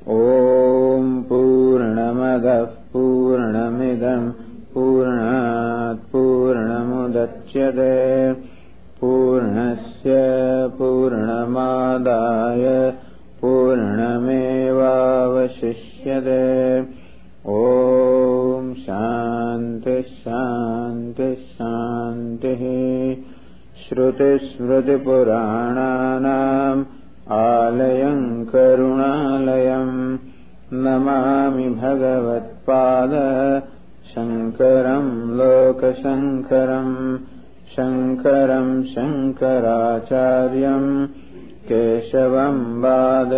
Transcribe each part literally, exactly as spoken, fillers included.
ॐ पूर्णमदः पूर्णमिदं पूर्णात् पूर्णमुदच्यते पूर्णस्य पूर्णमादाय पूर्णमेवावशिष्यते। ॐ शान्ति शान्ति शान्तिः। श्रुतिस्मृतिपुराणानाम् आलयं करुणालयं नमामि भगवत्पाद शङ्करं लोकशङ्करं शङ्करं शङ्कराचार्यं केशवं वाद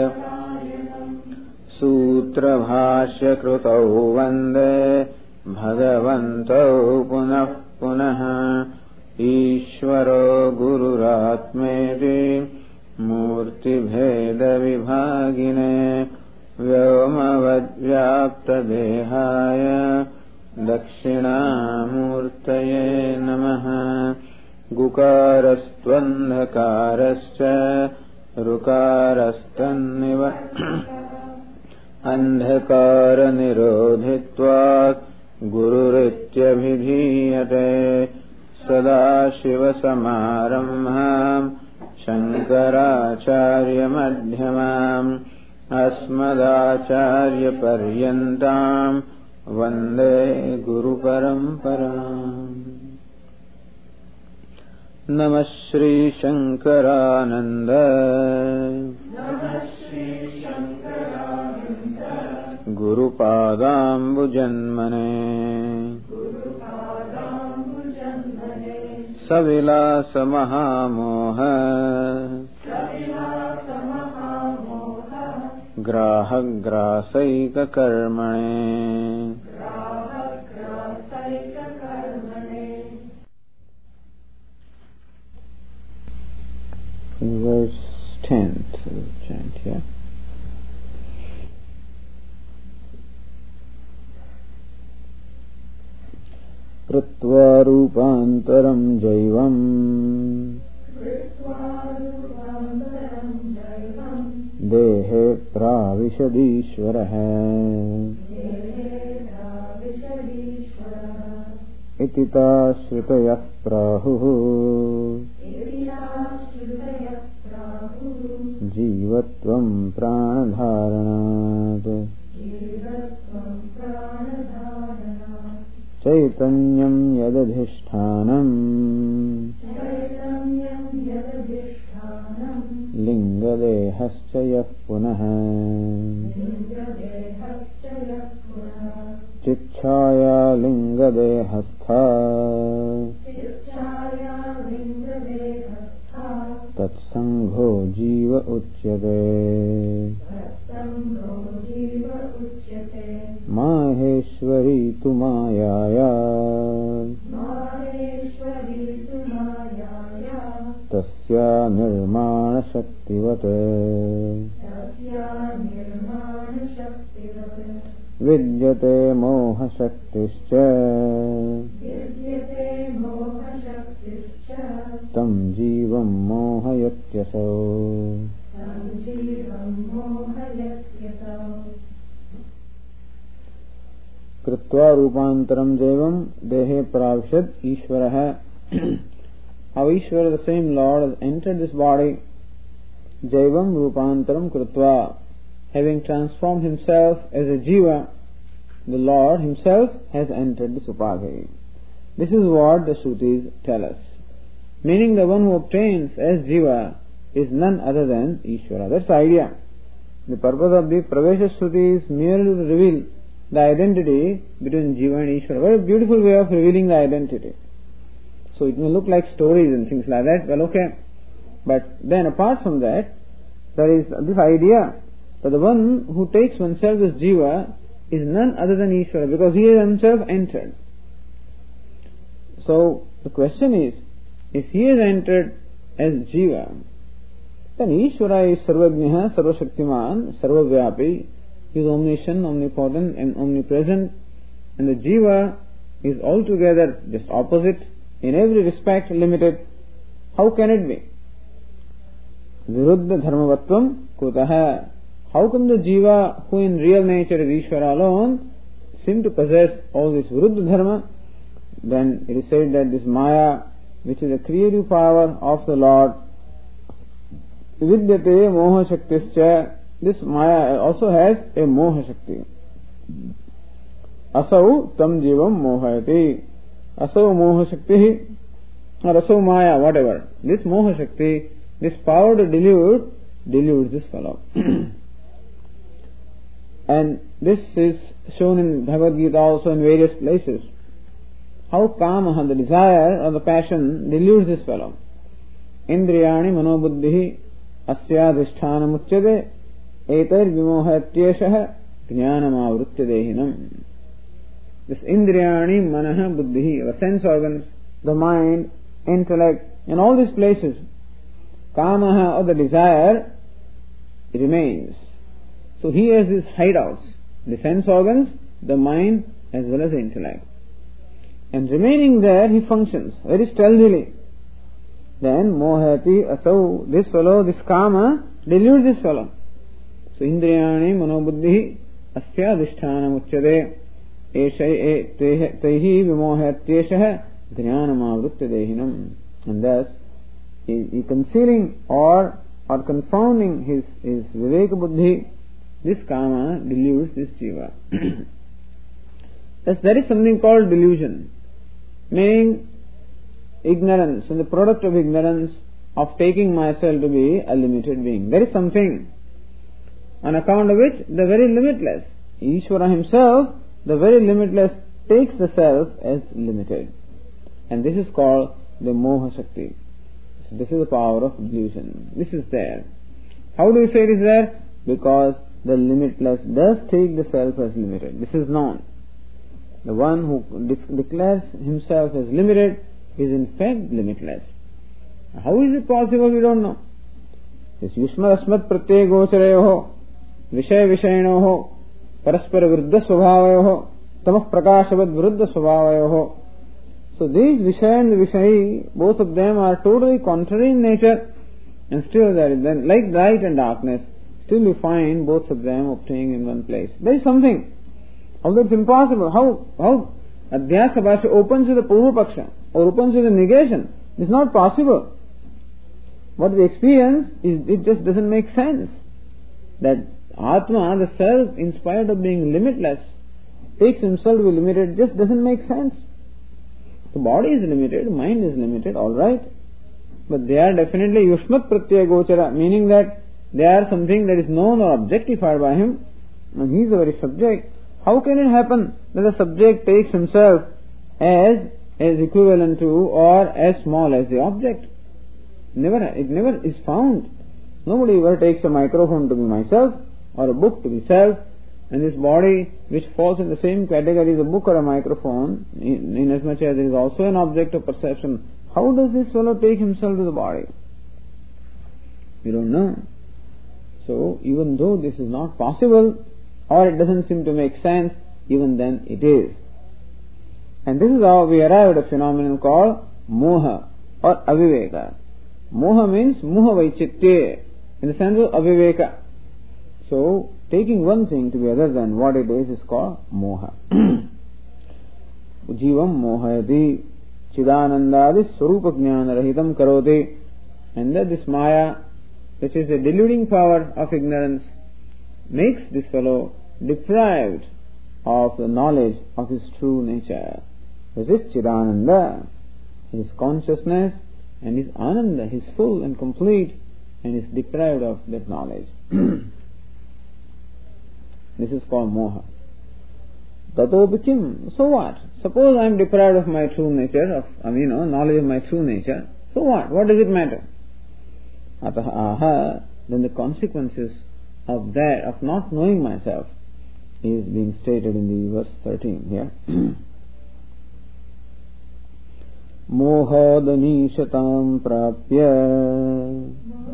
सूत्रभाष्यकृतौ वन्दे भगवन्तौ पुनः पुनः। ईश्वरो गुरुरात्मेति मूर्तिभेदविभागिने व्योमवद्व्याप्तदेहाय दक्षिणामूर्तये नमः। गुकारस्त्वन्धकारश्च ऋकारस्तन्निव अन्धकारनिरोधित्वात् गुरुरित्यभिधीयते। सदाशिवसमारम्भाम् शङ्कराचार्यमध्यमाम् अस्मदाचार्यपर्यन्ताम् वन्दे गुरुपरम्पराम्। नमः श्रीशङ्करानन्द गुरुपादाम्बुजन्मने सविलासमहामोह ग्राहग्रासैककर्मणे। Verse tenth chant here. कृत्वा रूपान्तरं जैवम् देहे प्राविशदीश्वरः इति ताश्रुतयः प्राहुः जीवत्वं प्राणधारणात्। चैतन्यं यदधिष्ठानम् लिङ्गदेहश्च यः पुनः चिच्छाया लिङ्गदेहस्था तत्सङ्घो जीव उच्यते। माहेश्वरी तु मायाया तस्या निर्माणशक्तिवत् विद्यते मोहशक्तिश्च तं जीवं मोहयत्यसौ। कृत्वा रूपांतरम जैवम देहे प्राविशद ईश्वरः। How Ishvara, the same Lord, has entered this body, jaivam rupantaram krutva, having transformed himself as a jiva, the Lord himself has entered this upadhi. This is what the Shrutis tell us. Meaning the one who obtains as jiva is none other than Ishvara. That's the idea. The purpose of the Pravesha Shruti is merely to reveal the identity between jiva and Ishvara. Very beautiful way of revealing the identity. So it may look like stories and things like that, well okay. But then apart from that, there is this idea that the one who takes oneself as jiva is none other than Ishvara, because he has himself entered. So the question is, if he has entered as jiva, then Ishvara is Sarvajnaha, Sarvashaktiman, Sarvavyapi, he is omniscient, omnipotent and omnipresent, and the jiva is altogether just opposite, in every respect limited. How can it be? Viruddha dharmavatvam kutaha. How come the Jiva, who in real nature is Ishvara alone, seem to possess all this Viruddha Dharma? Then it is said that this Maya, which is a creative power of the Lord, Vidyate Moha Shaktischa, this Maya also has a Moha Shakti. Asau Tam Jivam Mohayati. Asau Moha Shakti, or Asau Maya, whatever. This Moha Shakti, this power to delude, deludes this fellow. And this is shown in Bhagavad Gita also in various places. How Kamaha, the desire or the passion, deludes this fellow. Indriyani manobuddhihi asyadhisthana muchyate etar vimohatyeshah jnanam avritya dehinam. This Indriyani manaha buddhihi, the sense organs, the mind, intellect, in all these places, Kamaha or the desire remains. So he has these hideouts, the sense organs, the mind, as well as the intellect. And remaining there, he functions very stealthily. Then, mohati asau, this fellow, this kama, deludes this fellow. So, indriyani manobuddhi asya adhisthana muchyate taihi vimohatyeshah jnanam avritya dehinam. And thus, he, he concealing or, or confounding his, his viveka buddhi, this kama deludes this jiva. Thus, there is something called delusion, meaning ignorance, and the product of ignorance of taking myself to be a limited being. There is something on account of which the very limitless, Ishvara himself, the very limitless, takes the self as limited. And this is called the Moha Shakti. So this is the power of delusion. This is there. How do you say it is there? Because the limitless does take the self as limited. This is known. The one who de- declares himself as limited is in fact limitless. How is it possible? We don't know. This Yushma Asmat Pratyay Gocharayoho Vishaya Vishayanoho Paraspara Viruddha Svabhavayoho Tamah Prakashavad Viruddha Svabhavayoho. So these Vishaya and the Vishayi, both of them are totally contrary in nature, and still there is then, like light and darkness, still you find both of them obtaining in one place. There is something. Although it's impossible. How how Adhyasa Bhasha opens with a Purva Paksha or opens with a negation. It's not possible. What we experience is, it just doesn't make sense. That Atma, the self, in spite of being limitless, takes himself to be limited, just doesn't make sense. The body is limited, mind is limited, alright. But they are definitely Yushmat Pratyaya Gochara, meaning that they are something that is known or objectified by him, and he is the very subject. How can it happen that the subject takes himself as as equivalent to or as small as the object? Never, it never is found. Nobody ever takes a microphone to be myself or a book to be self, and this body, which falls in the same category as a book or a microphone, in, in as much as it is also an object of perception, how does this fellow take himself to the body? We don't know. So, even though this is not possible, or it doesn't seem to make sense, even then it is. And this is how we arrive at a phenomenon called moha or aviveka. Moha means moha vaichitye, in the sense of aviveka. So, taking one thing to be other than what it is is called moha. Jivam mohayati chidanandadi swarupa jnana rahitam karoti. And that this maya, which is a deluding power of ignorance, makes this fellow deprived of the knowledge of his true nature. This is Chidananda, his consciousness and his Ananda, his full and complete, and is deprived of that knowledge. This is called moha. Tato bikim, so what? Suppose I am deprived of my true nature, of I mean, you know, knowledge of my true nature, so what? What does it matter? Ataha aha, then the consequences of that, of not knowing myself, is being stated in the verse thirteen here. Mohadanishatam prapya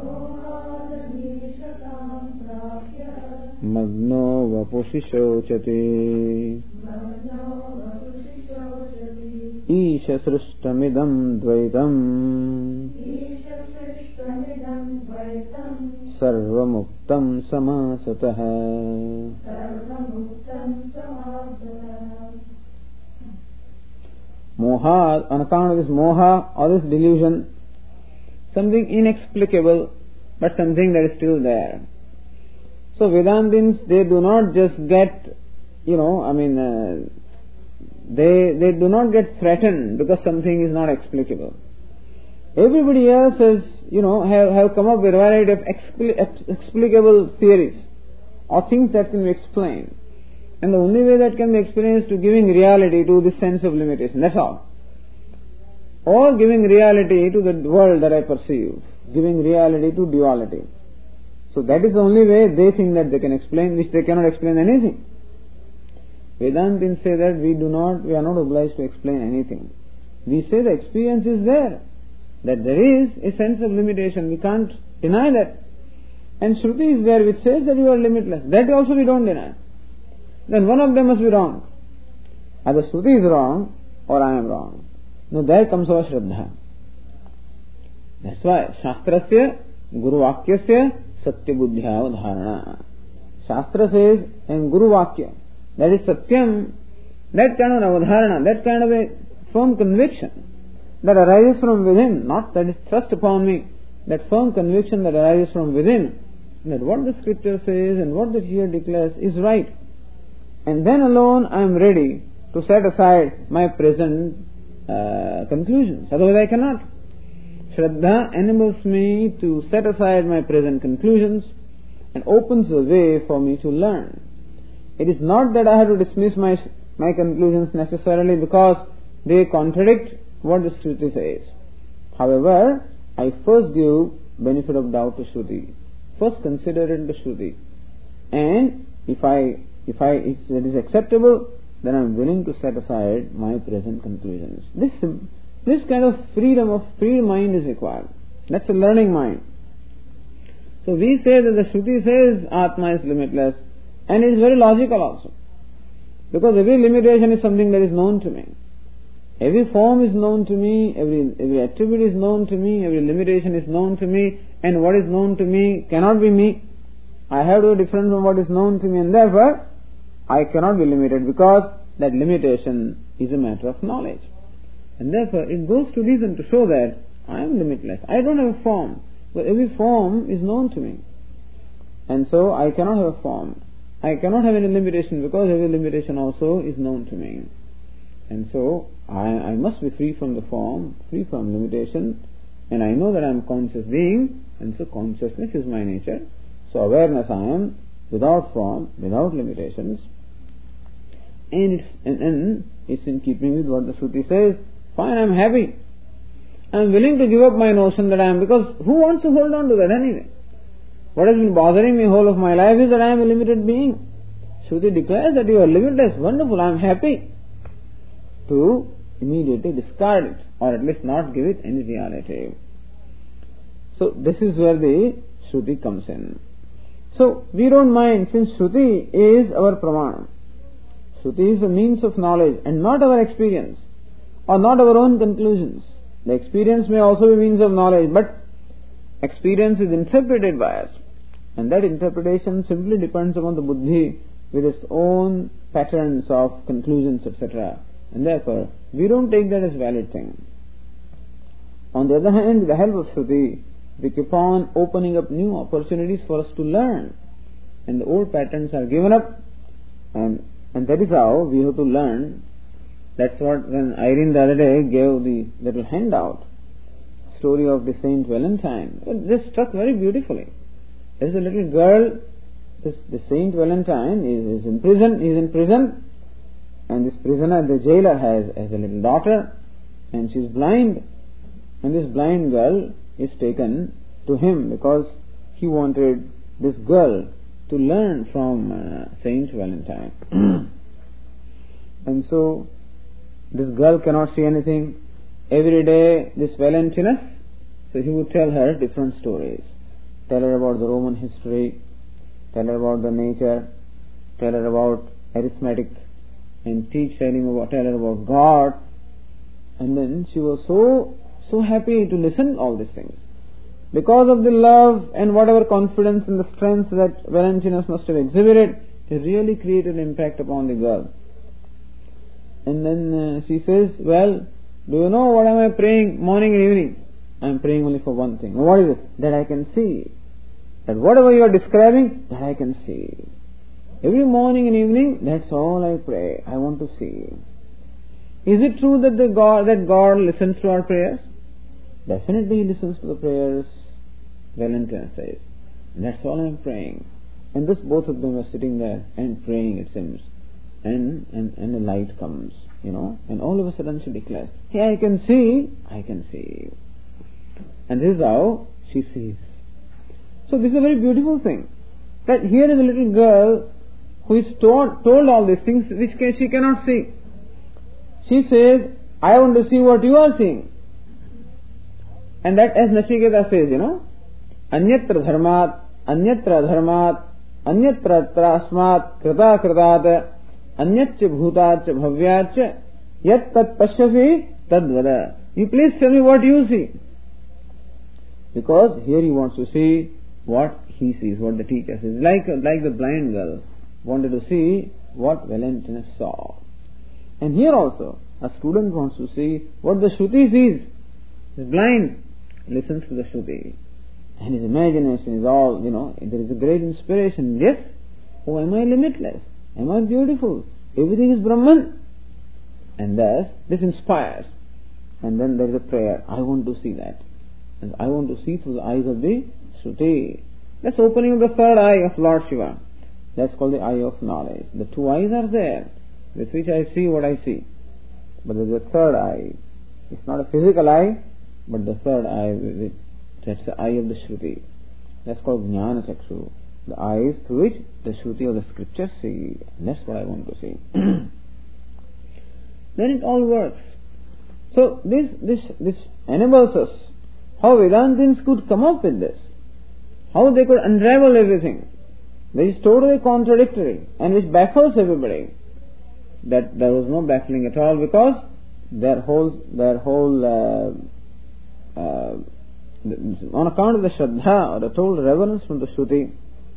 magno vapushishochati isha srishtamidam dvaitam sarvamuktam samasatah. Moha, on account of this moha or this delusion, something inexplicable, but something that is still there. So Vedantins, they do not just get, you know, I mean, uh, they they do not get threatened because something is not explicable. Everybody else has, you know, have, have come up with a variety of expli- explicable theories or things that can be explained. And the only way that can be explained is to giving reality to this sense of limitation. That's all. Or giving reality to the world that I perceive. Giving reality to duality. So that is the only way they think that they can explain, which they cannot explain anything. Vedantins say that we do not, we are not obliged to explain anything. We say the experience is there. That there is a sense of limitation. We can't deny that. And Shruti is there which says that you are limitless. That also we don't deny. Then one of them must be wrong. Either Shruti is wrong or I am wrong. Now there comes our Shraddha. That's why Shastrasya Guru Vakyasya Satya Buddhya Udharana. Shastra says in Guru Vakya, that is Satyam, that kind of Avadharana, that kind of a firm conviction that arises from within, not that is thrust upon me, that firm conviction that arises from within, that what the scripture says and what the here declares is right. And then alone I am ready to set aside my present uh, conclusions. Otherwise I cannot. Shraddha enables me to set aside my present conclusions and opens the way for me to learn. It is not that I have to dismiss my my conclusions necessarily because they contradict what the Shruti says. However, I first give benefit of doubt to Shruti. First consider it the Shruti. And if I if I if it is acceptable, then I am willing to set aside my present conclusions. This this kind of freedom of free mind is required. That's a learning mind. So we say that the Shruti says Atma is limitless, and it is very logical also. Because every limitation is something that is known to me. Every form is known to me, every every attribute is known to me, every limitation is known to me, and what is known to me cannot be me. I have to be different from what is known to me, and therefore I cannot be limited because that limitation is a matter of knowledge. And therefore it goes to reason to show that I am limitless. I don't have a form, but every form is known to me. And so I cannot have a form. I cannot have any limitation because every limitation also is known to me. And so I, I must be free from the form, free from limitation, and I know that I am conscious being, and so consciousness is my nature. So awareness I am without form, without limitations, and it's and, and it's in keeping with what the Shruti says. Fine, I am happy. I am willing to give up my notion that I am, because who wants to hold on to that anyway? What has been bothering me whole of my life is that I am a limited being. Shruti declares that you are limitless. Wonderful, I am happy. To immediately discard it, or at least not give it any reality. So this is where the Shruti comes in. So we don't mind, since Shruti is our pramana. Shruti is the means of knowledge and not our experience or not our own conclusions. The experience may also be means of knowledge, but experience is interpreted by us, and that interpretation simply depends upon the buddhi with its own patterns of conclusions, et cetera. And therefore, we don't take that as valid thing. On the other hand, with the help of Shruti, we keep on opening up new opportunities for us to learn. And the old patterns are given up, and and that is how we have to learn. That's what, when Irene the other day gave the little handout, story of the Saint Valentine, this struck very beautifully. There is a little girl, this the Saint Valentine is, is in prison, he is in prison, and this prisoner, the jailer, has, has a little daughter, and she is blind, and this blind girl is taken to him because he wanted this girl to learn from uh, Saint Valentine. And so this girl cannot see anything. Every day this Valentinus, so he would tell her different stories. Tell her about the Roman history, tell her about the nature, tell her about arithmetic, and teach her about, tell her about God. And then she was so so happy to listen to all these things. because of the love and whatever confidence and the strength that Valentinus must have exhibited, it really created an impact upon the girl. And then uh, she says, well, do you know what am I praying morning and evening? I am praying only for one thing. What is it? That I can see. That whatever you are describing, that I can see. Every morning and evening, that's all I pray. I want to see. Is it true that the God that God listens to our prayers? Definitely He listens to the prayers, Valentinus says. And that's all I am praying. And thus both of them are sitting there and praying, it seems. And, and, and a light comes, you know, and all of a sudden she declares, hey, I can see, I can see. And this is how she sees. So this is a very beautiful thing. That here is a little girl who is told, told all these things which she cannot see. She says, I want to see what you are seeing. And that, as Nachiketa says, you know, Anyatra dharmat, anyatra dharmat, anyatra trasmat, krita kritat, anyatcha bhutach bhavyach, yat tat pashyasi tadvada. You please tell me what you see. Because here he wants to see what he sees, what the teacher says. Like, like the blind girl wanted to see what Valentinus saw. And here also, a student wants to see what the Shruti sees. He is blind, listens to the Shruti. And his imagination is all, you know, there is a great inspiration. Yes, oh, am I limitless? Am I beautiful? Everything is Brahman. And thus, this inspires. And then there is a prayer. I want to see that. And I want to see through the eyes of the Shruti. That's opening of the third eye of Lord Shiva. That's called the eye of knowledge. The two eyes are there, with which I see what I see. But there is a third eye. It's not a physical eye, but the third eye, with that's the eye of the Shruti. That's called Jnana Chakshu. The eyes through which the Shruti of the scriptures see. That's what I want to see. Then it all works. So this this this enables us how Vedantins could come up with this. How they could unravel everything. Which is totally contradictory and which baffles everybody. That there was no baffling at all, because their whole their whole uh, uh, on account of the Shraddha or the total reverence from the Shruti.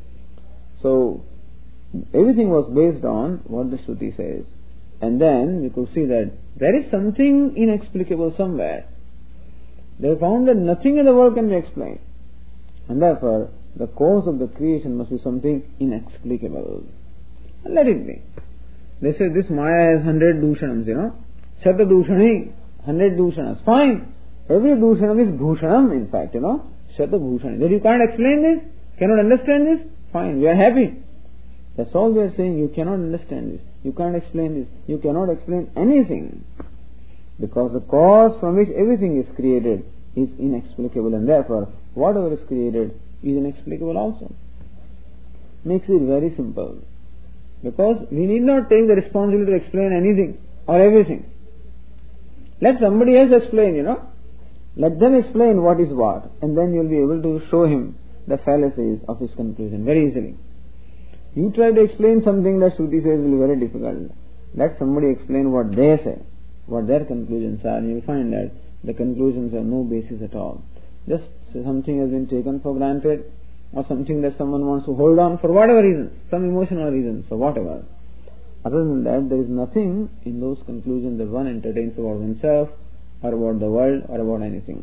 So everything was based on what the Shruti says. And then we could see that there is something inexplicable somewhere. They found that nothing in the world can be explained. And therefore, the cause of the creation must be something inexplicable. And let it be. They say this Maya has hundred dushanams, you know. Shata dushani, hundred dushanas. Fine. Every dushanam is bhushanam, in fact, you know. Shata bhushani. That you can't explain this, cannot understand this, fine, we are happy. That's all we are saying. You cannot understand this. You can't explain this. You cannot explain anything. Because the cause from which everything is created is inexplicable, and therefore whatever is created is inexplicable also. Makes it very simple. Because we need not take the responsibility to explain anything or everything. Let somebody else explain, you know. Let them explain what is what, and then you will be able to show him the fallacies of his conclusion very easily. You try to explain something that Shruti says will be very difficult. Let somebody explain what they say, what their conclusions are, and you will find that the conclusions have no basis at all. Just something has been taken for granted, or something that someone wants to hold on for whatever reasons, some emotional reasons or whatever. Other than that, there is nothing in those conclusions that one entertains about himself or about the world or about anything.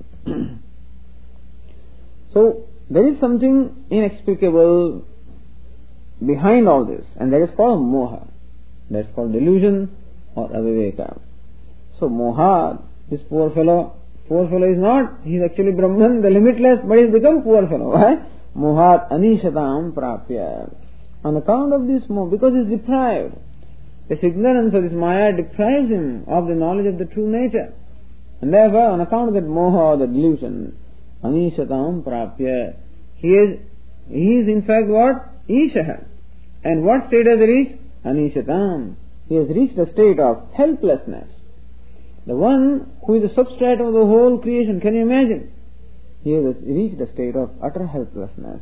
So there is something inexplicable behind all this, and that is called moha. That's called delusion or aviveka. So moha, this poor fellow, poor fellow is not, he is actually Brahman, the limitless, but he has become poor fellow. Why? Mohat anishatam prapya. On account of this moha, because he is deprived. This ignorance of this Maya deprives him of the knowledge of the true nature. And therefore, on account of that moha or the delusion, anishatam prapya, he is, he is in fact what? Ishaha. And what state has he reached? Anishatam. He has reached a state of helplessness. The one who is the substrate of the whole creation, can you imagine? He has reached a state of utter helplessness.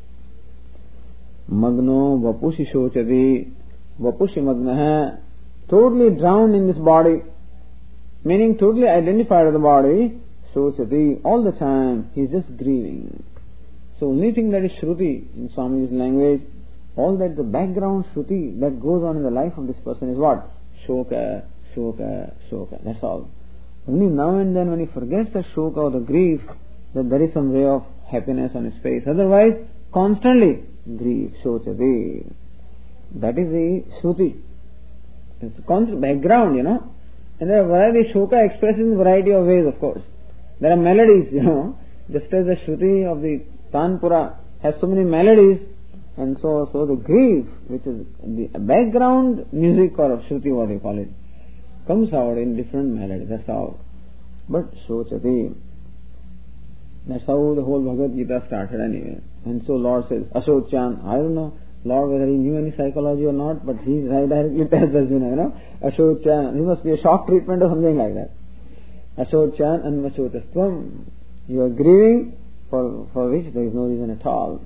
Magno vapushi shochati, vapushi magnaha, totally drowned in this body, meaning totally identified with the body, Shochati, all the time he is just grieving. So only thing that is Shruti in Swamiji's language, all that the background Shruti that goes on in the life of this person is what? Shoka, Shoka, Shoka. That's all. Only now and then when he forgets the Shoka or the grief, that there is some ray of happiness on his face. Otherwise, constantly grief, Shochati. That is the Shruti. It's a constant background, you know. And there are variety, Shoka expresses in variety of ways, of course. There are melodies, you know. Just as the Shruti of the Tanpura has so many melodies, and so so the grief, which is the background music or Shruti, what you call it, comes out in different melodies. That's how. But Shochati, that's how the whole Bhagavad Gita started anyway. And so Lord says, Ashochan, I don't know, Lord, whether he knew any psychology or not, but he directly tells Arjuna, you know, Ashochan, he must be a shock treatment or something like that. Ashochan and Vachochastvam, you are grieving for, for which there is no reason at all.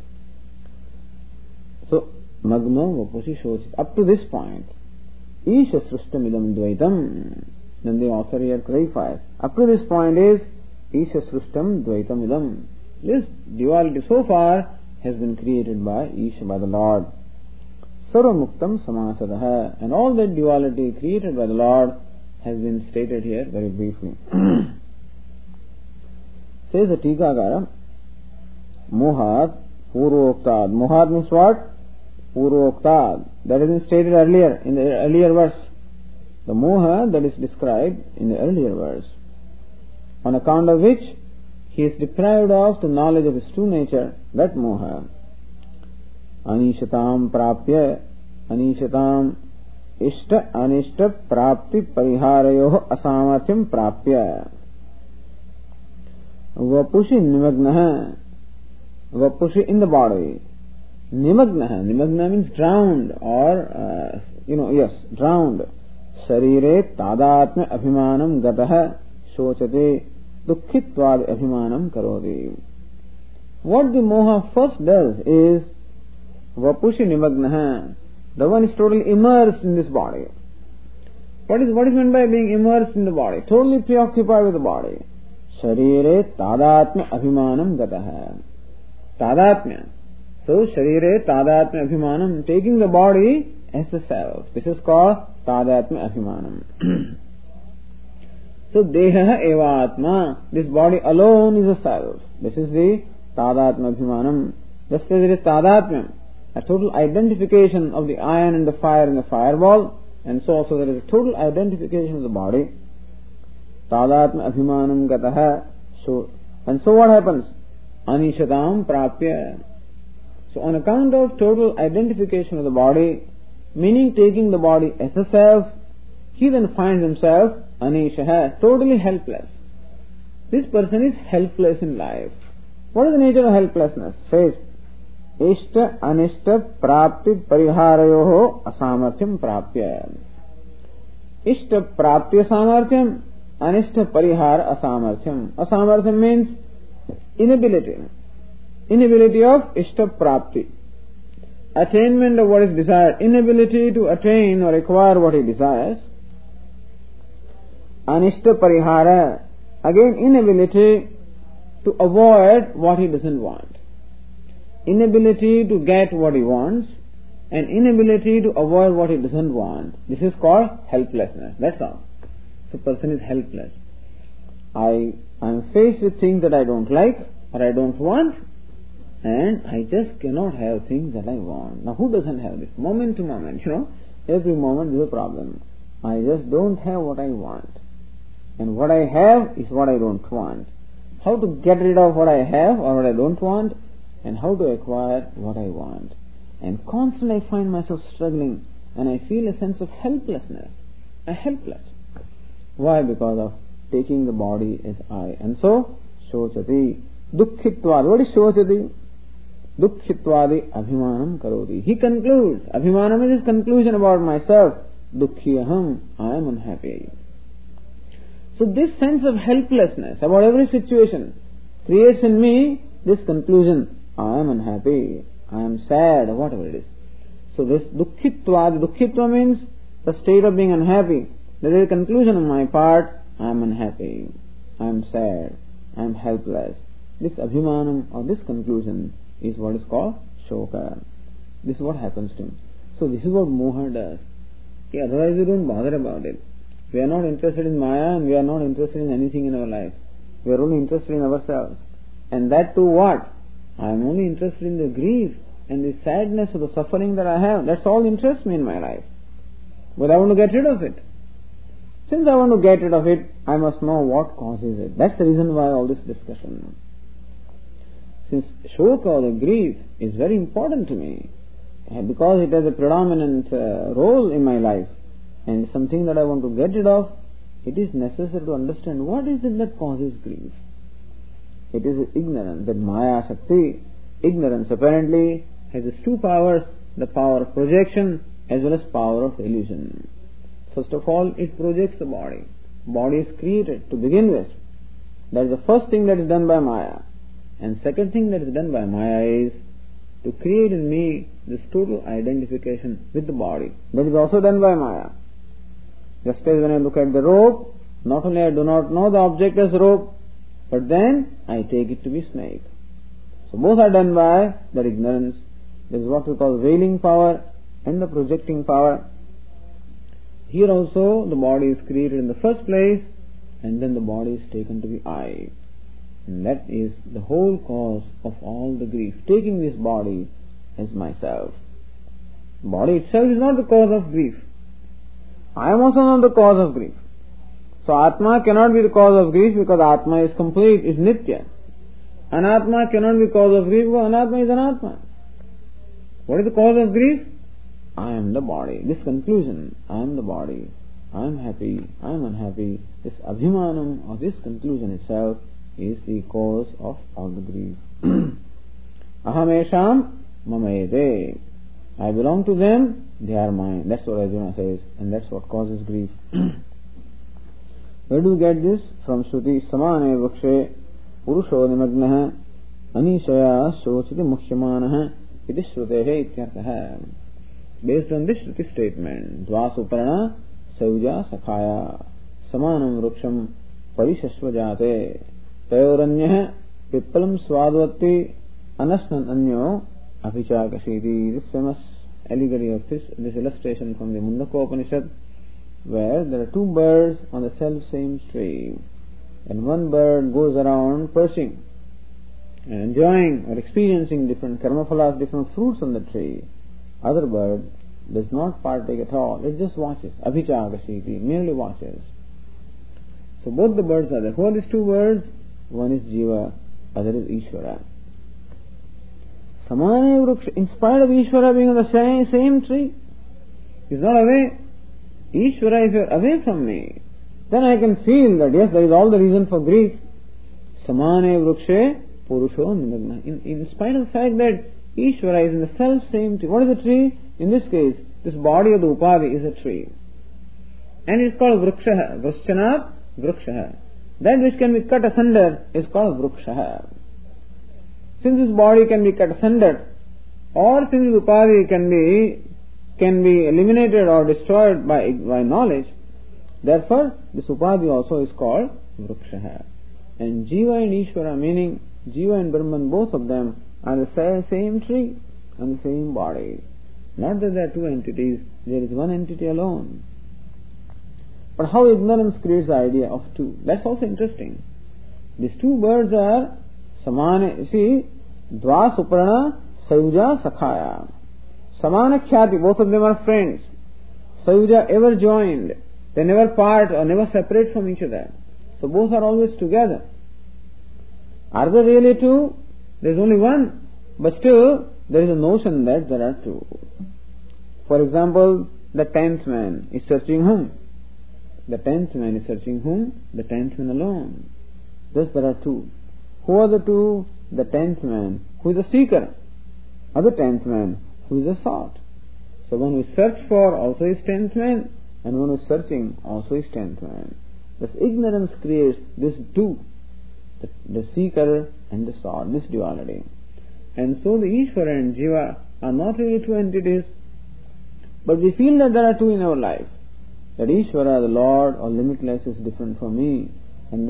So, Magno Vapusi Shochit. Up to this point, Isha Srustamidam Dvaitam, then the author here clarifies. Up to this point is Isha Srustam Dvaitam Idam. This duality so far has been created by Isha, by the Lord. Sarva Muktam Samasadaha, and all that duality created by the Lord has been stated here very briefly. Says the Tikakara, Mohat Purvoktad. Mohat means what? Purvoktad. That has been stated earlier, in the earlier verse. The moha that is described in the earlier verse, on account of which he is deprived of the knowledge of his true nature, that moha. Anishatam prapya, anishatam ishta anishta prapti pariharayoh asamarthyam prapya. Vapushi nimagnaha, vapushi in the body. Nimagnaha, nimagna means drowned or, uh, you know, yes, drowned. Sharire tadatma abhimanam gataha shochate dukhitvad abhimanam karodi. What the moha first does is vapushi nimagnaha. The one is totally immersed in this body. What is what is meant by being immersed in the body? Totally preoccupied with the body. Sharire tadatma abhimanam gataha. Tadatma. So sharire tadatma abhimanam, taking the body as a self. This is called tadatma abhimanam. So deha eva atma, this body alone is a self. This is the tadatma abhimanam. Just as it is tadatma, a total identification of the iron and the fire in the fireball, and so also there is a total identification of the body. Tadatma abhimanam gataha. So, and so what happens? Anishatam prapya. So on account of total identification of the body, meaning taking the body as a self, he then finds himself anishaha, totally helpless. This person is helpless in life. What is the nature of helplessness? Says, Ishta anishta prapti pariharayoho asamarthyam prapya. Ishta prapti asamarthyam, anishta parihara asamarthyam. Asamarthyam means inability. Inability of ishta prapti. Attainment of what is desired. Inability to attain or acquire what he desires. Anishta parihara. Again, inability to avoid what he doesn't want. Inability to get what he wants, and inability to avoid what he doesn't want. This is called helplessness. That's all. So person is helpless. I am faced with things that I don't like or I don't want, and I just cannot have things that I want. Now who doesn't have this? Moment to moment, you know. Every moment is a problem. I just don't have what I want. And what I have is what I don't want. How to get rid of what I have or what I don't want, and how to acquire what I want. And constantly I find myself struggling, and I feel a sense of helplessness. I'm helpless. Why? Because of taking the body as I. And so, shochati, dukkhitvad. What is shochati? Dukhitvadi abhimanam karodi. He concludes, abhimanam is his conclusion about myself. Dukhyaham, I am unhappy. So this sense of helplessness about every situation creates in me this conclusion, I am unhappy, I am sad, or whatever it is. So this dukkhitva, dukkhitva means the state of being unhappy. There is a conclusion on my part, I am unhappy. I am sad, I am helpless. This abhimanam or this conclusion is what is called shoka. This is what happens to him. So this is what moha does. Yeah, otherwise we don't bother about it. We are not interested in Maya and we are not interested in anything in our life. We are only interested in ourselves. And that too what? I am only interested in the grief and the sadness or the suffering that I have. That's all interests me in my life. But I want to get rid of it. Since I want to get rid of it, I must know what causes it. That's the reason why all this discussion. Since shoka or the grief is very important to me, because it has a predominant uh, role in my life, and something that I want to get rid of, it is necessary to understand what is it that causes grief. It is ignorance, that Maya Shakti, ignorance apparently has its two powers, the power of projection as well as power of illusion. First of all, it projects the body. Body is created to begin with. That is the first thing that is done by Maya. And second thing that is done by Maya is to create in me this total identification with the body. That is also done by Maya. Just as when I look at the rope, not only I do not know the object as rope, but then I take it to be snake. So both are done by that ignorance. This is what we call veiling power and the projecting power. Here also the body is created in the first place, and then the body is taken to be I. And that is the whole cause of all the grief, taking this body as myself. Body itself is not the cause of grief. I am also not the cause of grief. So Atma cannot be the cause of grief because Atma is complete, is Nitya. Anatma cannot be the cause of grief because Anatma is Anatma. What is the cause of grief? I am the body. This conclusion, I am the body, I am happy, I am unhappy, this abhimanam or this conclusion itself is the cause of all the grief. Ahamesham mamayete. I belong to them, they are mine. That's what Arjuna says, and that's what causes grief. Where do we get this? From Shruti Samane Vakshe Purusho Nimagnaha Anishaya Sochiti Mukhyamanaha Iti Shrutehe Ityartaha. Based on this Shruti statement, Dvasuparana Sauja Sakhaya Samanam Vruksham Parishashvajate Tayoranyah Pipalam Swadvati Anasnan Anyo Apichakashiti. This famous allegory of this, this illustration from the Mundaka Upanishad, where there are two birds on the self same tree, and one bird goes around perching and enjoying or experiencing different karmaphalas, different fruits on the tree. Other bird does not partake at all, it just watches. Abhichakashiti, merely watches. So both the birds are there. Who are these two birds? One is Jiva, other is Ishvara. Samane Vruksha, in spite of Ishvara being on the same, same tree, is not away. Ishvara, if you are away from me, then I can feel that yes, there is all the reason for grief. Samane Vrukshe Purusho Nimagna. In, in spite of the fact that Ishvara is in the self same tree. What is the tree? In this case, this body of the Upadhi is a tree. And it is called Vrukshaha. Vrushanat Vrukshaha. That which can be cut asunder is called Vrukshaha. Since this body can be cut asunder, or since this Upadhi can be can be eliminated or destroyed by, by knowledge, therefore this Upadhi also is called Vrukshaha. And Jiva and Ishvara, meaning Jiva and Brahman, both of them are the same tree and the same body. Not that there are two entities, there is one entity alone. But how ignorance creates the idea of two. That's also interesting. These two birds are Samana, see, Dva Suprana Sayuja Sakhaya. Samana Khyati, both of them are friends. Sayuja, ever joined. They never part or never separate from each other. So both are always together. Are there really two? There is only one. But still, there is a notion that there are two. For example, the tenth man is searching whom? The tenth man is searching whom? The tenth man alone. Thus there are two. Who are the two? The tenth man, who is a seeker, or the tenth man, who is a sought. So one who is searched for also is tenth man, and one who is searching also is tenth man. Thus ignorance creates this two, the, the seeker and the sought, this duality. And so the Ishvara and Jiva are not really two entities, but we feel that there are two in our life. That Ishvara, the Lord or limitless, is different from me, and that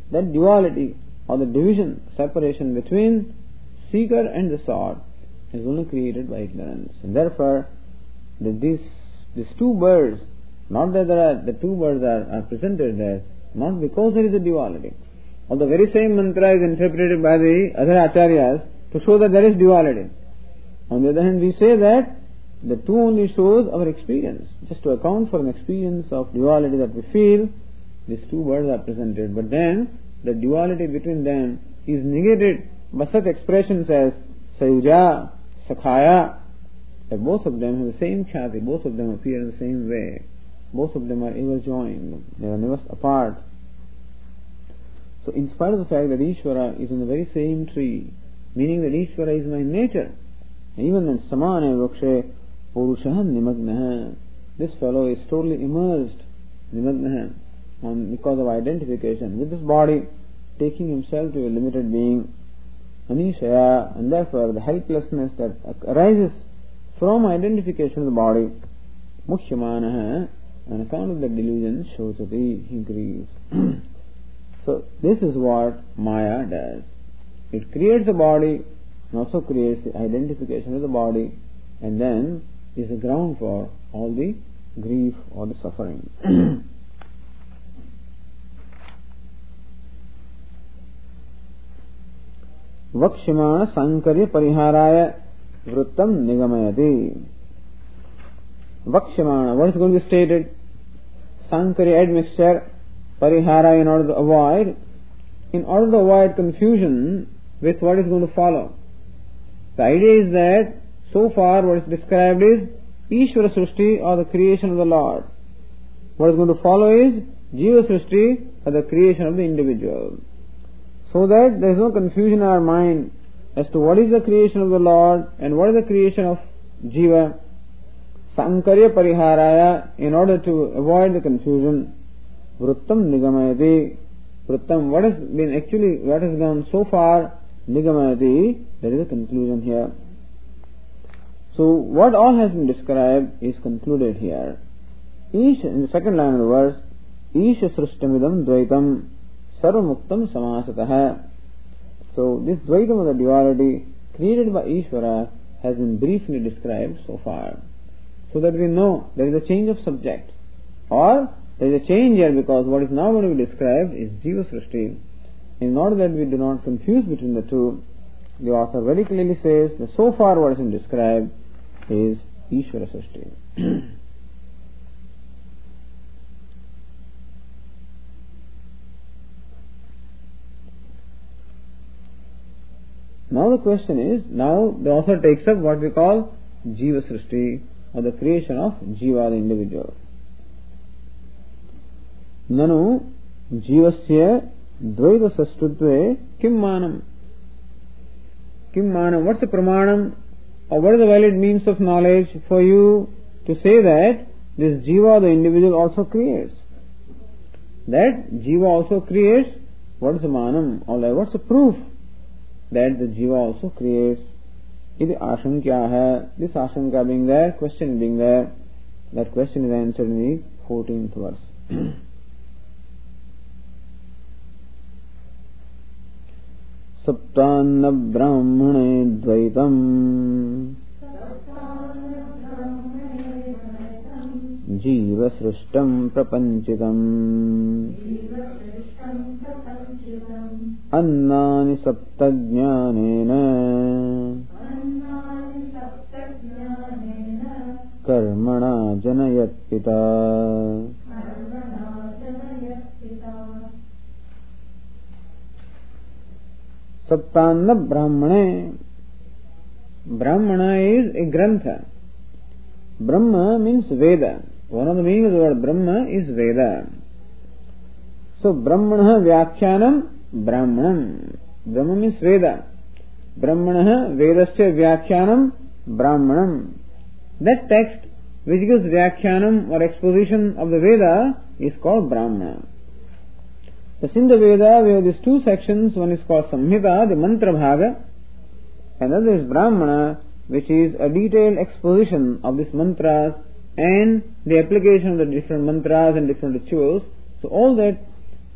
that duality or the division, separation between seeker and the sought is only created by ignorance. And therefore, the, these, these two birds, not that there are, the two birds are, are presented there, not because there is a duality. Or the very same mantra is interpreted by the other acharyas to show that there is duality. On the other hand, we say that the two only shows our experience. Just to account for an experience of duality that we feel, these two words are presented. But then, the duality between them is negated by such expressions as Sayuja, Sakhaya, that both of them have the same khyati, both of them appear in the same way. Both of them are ever joined, they are never apart. So in spite of the fact that Ishvara is in the very same tree, meaning that Ishvara is my nature, even in Samane Vakshe Purushaha Nimagnaha, this fellow is totally immersed, Nimagnaha, on, because of identification with this body, taking himself to a limited being, Anishaya, and therefore the helplessness that arises from identification of the body, Mukhyamanaha, on account of the delusion, Shotati, he grieves. So this is what Maya does. It creates the body and also creates the identification of the body, and then is the ground for all the grief or the suffering. Vakshimana Sankarya Pariharaya Vrittam Nigamayati. Vakshimana, what is going to be stated? Sankarya admixture, Parihara, in order to avoid, in order to avoid confusion with what is going to follow. The idea is that so far what is described is Ishvara Srishti, or the creation of the Lord. What is going to follow is Jiva Srishti, or the creation of the individual. So that there is no confusion in our mind as to what is the creation of the Lord and what is the creation of Jiva. Sankarya Pariharaya, in order to avoid the confusion, Vrittam Nigamayati. Vrittam, what has been actually, what has gone so far, Nigamayati, there is a conclusion here. So what all has been described is concluded here. Each, in the second line of the verse, Isha Srishtamidam Dvaitam Sarvamuktam Samasataha. So this Dvaitam, of the duality created by Ishvara, has been briefly described so far. So that we know there is a change of subject, or there is a change here, because what is now going to be described is Jiva Srishti. In order that we do not confuse between the two, the author very clearly says that so far what has been described is Ishvara Srishti. Now the question is, now the author takes up what we call Jiva Srishti, or the creation of Jiva, the individual. Nanu Jivasya Dvaita Sastutve Kim Manam. Kim Manam, what's the Pramanam, or what is the valid means of knowledge for you to say that this Jiva, the individual, also creates? That Jiva also creates, what is the Manam? Or like, what's the proof that the Jiva also creates? Iti Ashankya hai. This Ashankya being there, question being there, that question is answered in the fourteenth verse. Saptanna Brahmane Dvaitam Jiva Srishtam Prapanchitam Annani Saptajnanena Karmana Janayat Pita. Saptanna Brahmane. Brahmana is a Grantha. Brahma means Veda. One of the meanings of the word Brahma is Veda. So Brahmana Vyakhyanam Brahmanam. Brahma means Veda. Brahmana Vedasya Vyakhyanam Brahmanam. That text which gives Vyakhyanam or exposition of the Veda is called Brahmana. Thus in the Veda we have these two sections. One is called Samhita, the mantra bhaga, and the other is Brahmana, which is a detailed exposition of these mantras and the application of the different mantras and different rituals. So all that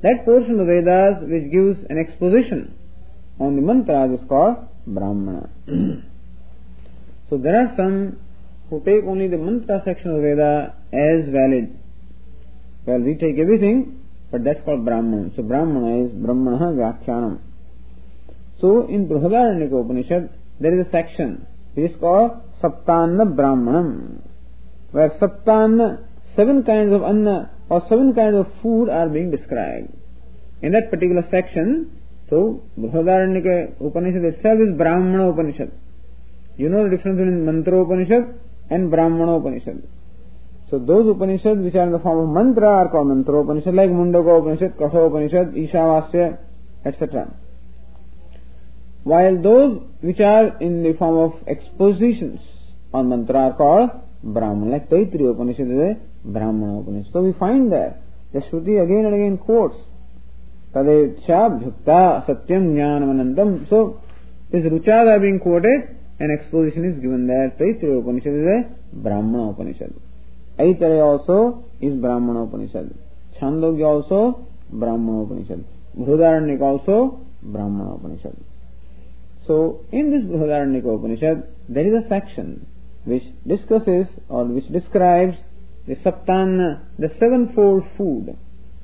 that portion of the Vedas which gives an exposition on the mantras is called Brahmana. So there are some who take only the mantra section of the Veda as valid. Well, we take everything, but that's called Brahmana. So Brahmana is Brahmana Vyakhyanam. So in Brihadaranyaka Upanishad, there is a section which is called Saptanna Brahmanam, where Saptanna, seven kinds of anna or seven kinds of food are being described. In that particular section, so Brihadaranyaka Upanishad itself is Brahmana Upanishad. You know the difference between Mantra Upanishad and Brahmana Upanishad. So those Upanishads which are in the form of mantra are called Mantra Upanishad, like Mundaka Upanishad, Katha Upanishad, Ishavasya, et cetera. While those which are in the form of expositions on mantra are called Brahmana, like Taittiriya Upanishad is a Brahmana Upanishad. So we find there the Shruti again and again quotes Tadecha Bhukta Satyam Jnanamanandam. So these Ruchas are being quoted and exposition is given there. Taittiriya Upanishad is a Brahmana Upanishad. Aitareya also is Brahmana Upanishad. Chandogya also Brahmana Upanishad. Brihadaranyaka also Brahmana Upanishad. So in this Brihadaranyaka Upanishad, there is a section which discusses or which describes the Saptanna, the sevenfold food.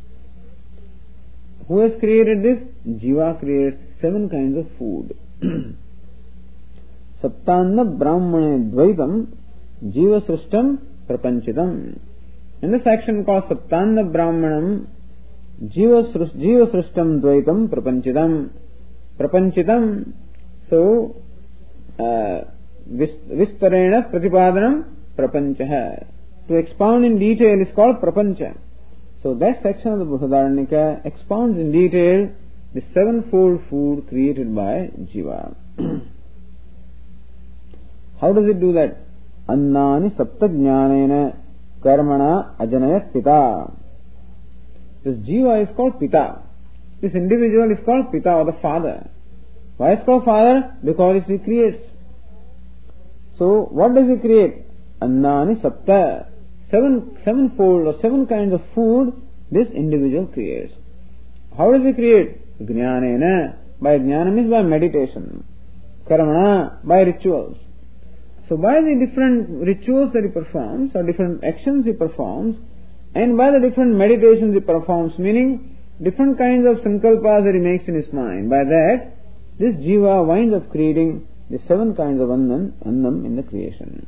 Who has created this? Jiva creates seven kinds of food. Saptanna Brahmane Dvaitam Jiva Srishtam Prapanchitam. In the section called Saptanna Brahmanam Jiva Srishtam Dvaitam Prapanchitam. Prapanchitam. So, uh, Vistarena Pratipadanam Prapanchaha. To expound in detail is called Prapancha. So that section of the Brihadaranyaka expounds in detail the sevenfold food created by Jiva. How does it do that? Annani sapta jnanena karmana ajanayat pita. This Jiva is called Pita. This individual is called Pita, or the father. Why is called father? Because he creates. So what does he create? Annani sapta. Seven, sevenfold or seven kinds of food this individual creates. How does he create? Jnanena. By jnana means by meditation. Karmana, by rituals. So by the different rituals that he performs, or different actions he performs, and by the different meditations he performs, meaning different kinds of sankalpas that he makes in his mind, by that this jiva winds up creating the seven kinds of annam, annam in the creation.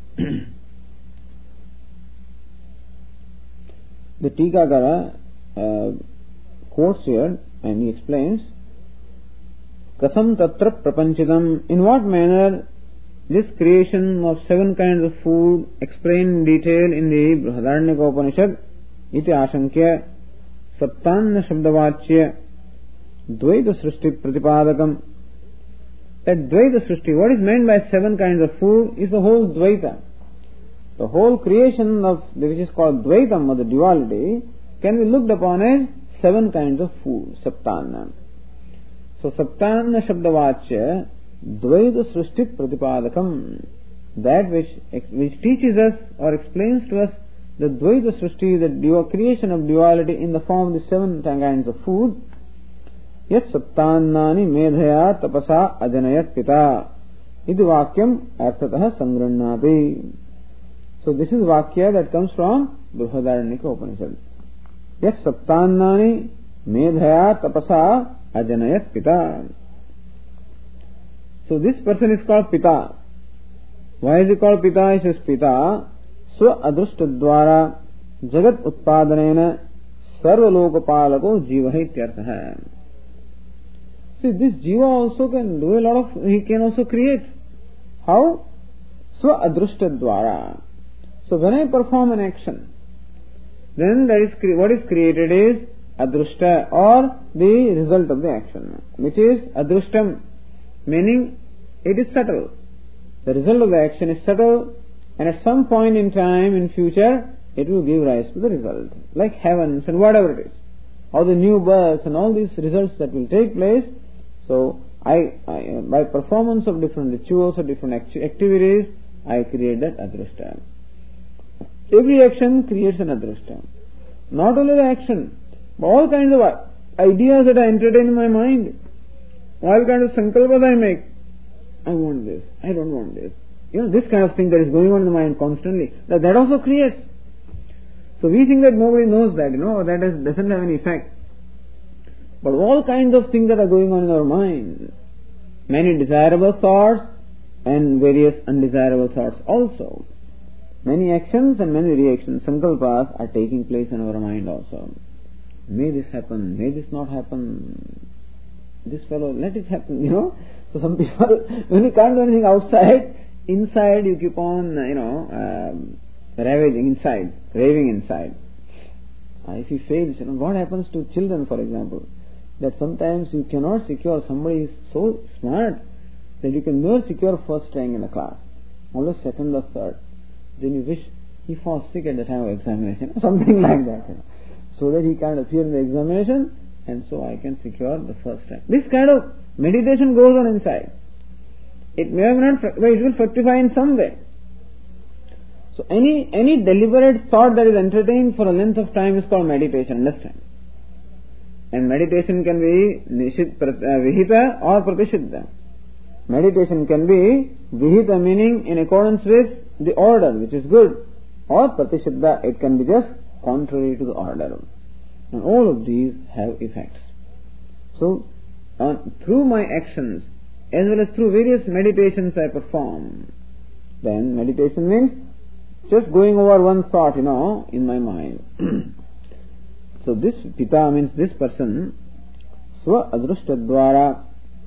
The Tikakara uh, quotes here and he explains, Katham tatra prapanchitam, in what manner this creation of seven kinds of food explained in detail in the Brihadaranyaka Upanishad, iti ashankya saptanna shabdavachya dvaita srishti pratipadakam. That dvaita srishti, what is meant by seven kinds of food is the whole dvaita. The whole creation of which is called dvaitam, or the duality, can be looked upon as seven kinds of food, saptanna. So saptanna shabdavachya dvaita srishti pratipadakam, that which which teaches us or explains to us the dvaita srishti, the creation of duality in the form of the seven kinds of food. Yat saptannani medhaya tapasa ajanayat pita iti vakyam arthatah sangrannati. So this is Vakya that comes from Brihadaranyaka Upanishad. Yat saptannani medhaya tapasa ajanayat pita. So this person is called Pita. Why is he called Pita? He says Pita swa adrushta dvara jagat utpadanena sarva lokapalako jiva ityartha. See, this jiva also can do a lot of, he can also create. How? Swa adrushta dvara. So when I perform an action, then that is what is created is adrushta, or the result of the action, which is adrushtam, meaning it is subtle. The result of the action is subtle, and at some point in time in future it will give rise to the result, like heavens and whatever it is, or the new births and all these results that will take place. So I, I by performance of different rituals or different acti- activities, I create that adrushta. Every action creates an adrushta. Not only the action, but all kinds of ideas that I entertain in my mind, all kind of sankalpas I make. I want this, I don't want this. You know, this kind of thing that is going on in the mind constantly, that, that also creates. So we think that nobody knows that, you know, that is, doesn't have any effect. But all kinds of things that are going on in our mind, many desirable thoughts and various undesirable thoughts also. Many actions and many reactions, sankalpas, are taking place in our mind also. May this happen, may this not happen. This fellow, let it happen, you know. So some people, when you can't do anything outside, inside you keep on, you know, um, ravaging inside, raving inside. Uh, if he fails, you know, what happens to children, for example? That sometimes you cannot secure, somebody is so smart that you can never secure first rank in the class, always second or third. Then you wish he falls sick at the time of examination, something like that, you know, so that he can't appear in the examination, and so I can secure the first rank. This kind of meditation goes on inside. It may or may not, but it will fructify in some way. So any any deliberate thought that is entertained for a length of time is called meditation, understand? And meditation can be nishit, vihita or pratishiddha. Meditation can be vihita, meaning in accordance with the order, which is good, or pratishiddha, it can be just contrary to the order. And all of these have effects. So, on, through my actions, as well as through various meditations I perform, then meditation means just going over one thought, you know, in my mind. So this pita means this person, swa adrushta dvara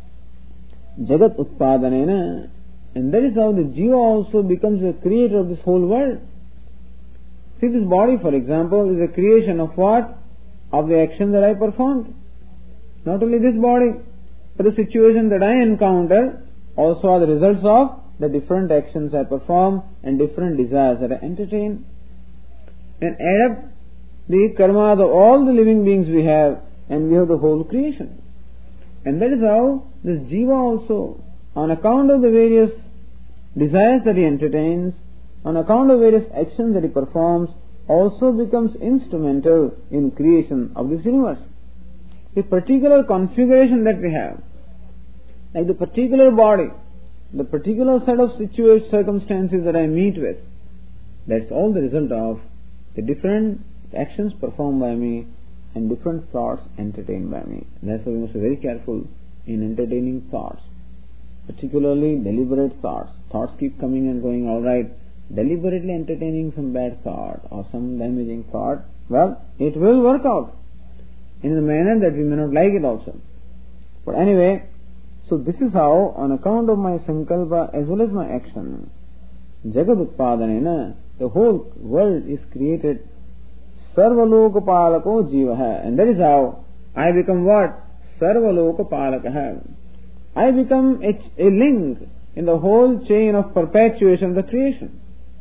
jagat utpadanena, and that is how the jiva also becomes the creator of this whole world. See, this body, for example, is a creation of what? Of the action that I performed. Not only this body, but the situation that I encounter also are the results of the different actions I perform and different desires that I entertain. And add up the karma of all the living beings we have, and we have the whole creation. And that is how this jiva also, on account of the various desires that he entertains, on account of various actions that he performs, also becomes instrumental in creation of this universe. The particular configuration that we have, like the particular body, the particular set of situation, circumstances that I meet with, that's all the result of the different actions performed by me and different thoughts entertained by me. That's why we must be very careful in entertaining thoughts, particularly deliberate thoughts. Thoughts keep coming and going, all right. Deliberately entertaining some bad thought or some damaging thought, well, it will work out in a manner that we may not like it also. But anyway, so this is how, on account of my sankalpa as well as my action, jagad utpadanena, the whole world is created. Sarvaloka palako jivaha, and that is how I become what? Sarvaloka palakaha. I become a, a link in the whole chain of perpetuation of the creation.